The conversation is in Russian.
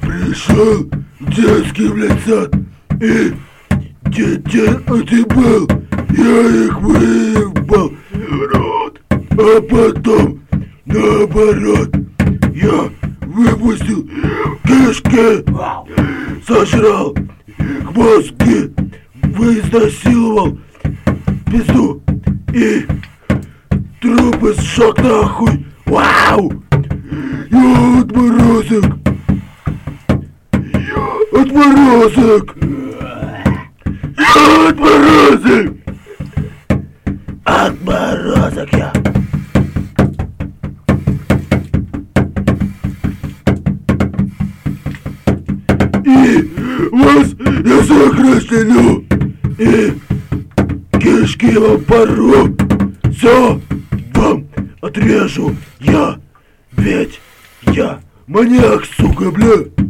Пришел в детский, блядь, сад, и где ты был? Я их выебал в рот, а потом, наоборот, я выпустил кишки, сожрал мозги, изнасиловал пизду и трупы сжег нахуй. Вау! Я отморозок! Я отморозок! Я отморозок! Отморозок я! И вас я сохраню! И кишки вам порву! Все вам отрежу я! Ведь я маньяк, сука, бля!